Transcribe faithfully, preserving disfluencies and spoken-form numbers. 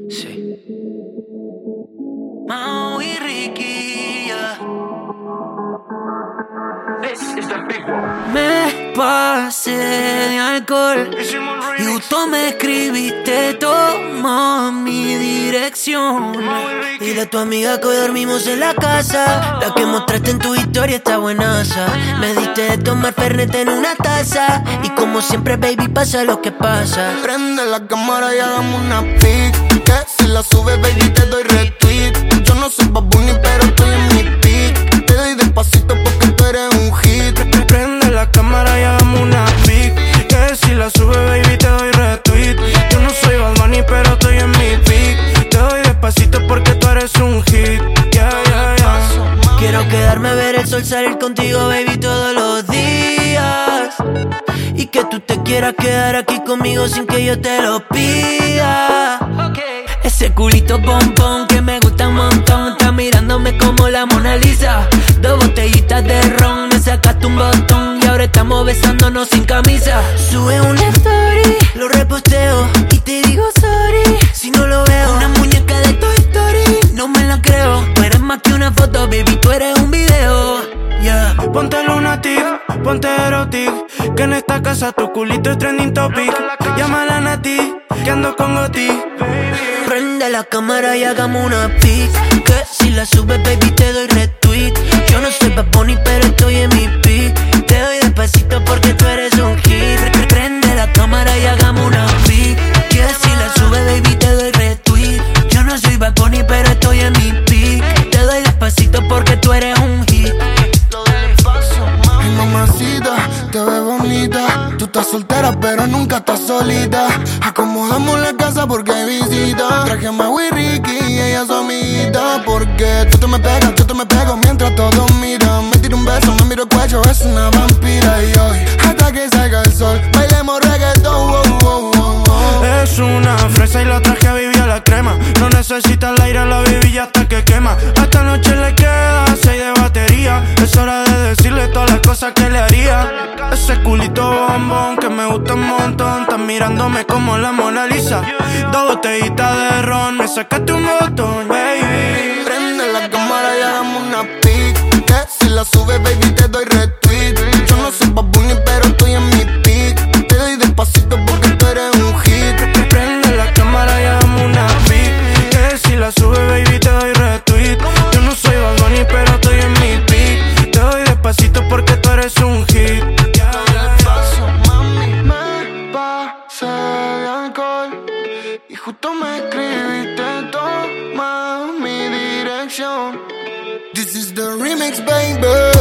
Sí. Mau y Ricky, yeah. This is the big one. Me pasé de alcohol y justo me escribiste, toma mi dirección. Y de tu amiga que hoy dormimos en la casa, la que mostraste en tu historia está buenaza. Me diste de tomar Fernet en una taza y como siempre, baby, pasa lo que pasa. Prende la cámara y hagamos una pic, que si la subes, baby, te doy retweet. Yo no soy Bad Bunny, pero estoy en mi pic. Te doy despacito porque tú eres un hit. Prende la cámara y hagamos una pic, que si la sube, baby, te doy retweet. Yo no soy Bad Bunny, pero estoy en mi pic. Te doy despacito porque tú eres un hit. Yeah, yeah, yeah. Quiero quedarme a ver el sol salir contigo, baby, todos los días. Y que tú te quieras quedar aquí conmigo sin que yo te lo pida. Ese culito pompón que me gusta un montón, está mirándome como la Mona Lisa. Dos botellitas de ron, me sacaste un botón y ahora estamos besándonos sin camisa. Sube una story, lo reposteo y te digo sorry si no lo veo. Una muñeca de Toy Story, no me la creo. Tú eres más que una foto, baby, tú eres un video. Yeah. Ponte lunatic, ponte erotic, que en esta casa tu culito es trending topic. Llámala a Nati, que ando con Goti. Prende la cámara y hagamos una pic, que si la subes, baby, te doy retweet. Yo no soy Bad Bunny, pero estoy en mi pic. Te doy despacito porque tú eres un hit. Prende la cámara y hagamos una pic, que si la subes, baby, te doy retweet. Yo no soy Bad Bunny, pero estoy en mi pic. Te doy despacito porque tú eres un hit. Ay, mamacita, te ves bonita. Tú estás soltera, pero nunca estás solita. Acomodamos la casa porque hay visita. Traje a Mau y Ricky y ella su amiguita. Porque tú te me pegas, yo te me pego mientras todos miran. Me tiro un beso, me miro el cuello, es una vampira. Y hoy, hasta que salga el sol, bailemos reggaetón. Oh, oh, oh, oh. Es una fresa y la traje a vivir a la crema. No necesita el aire, la viví hasta que quema. A esta noche le queda seis de batería. Es hora de decirle todas las cosas que le haría. Ese culito bombón que me gusta un montón, está mirándome como la Mona Lisa. Dos botellitas de ron, me sacaste un botón, baby. Prende la cámara y hagamos una pic, que si la subes, baby, te doy retweet. Yo no soy Bad Bunny, pero estoy en mi pic. Te doy despacito porque tú eres un hit. Prende la cámara y hagamos una pic, que si la sube, baby, te doy retweet. Yo no soy Bad Bunny, pero estoy en mi pic. Te doy despacito porque tú eres un hit. Me pasé de alcohol y justo me escribiste, toma mi dirección. This is the remix, baby.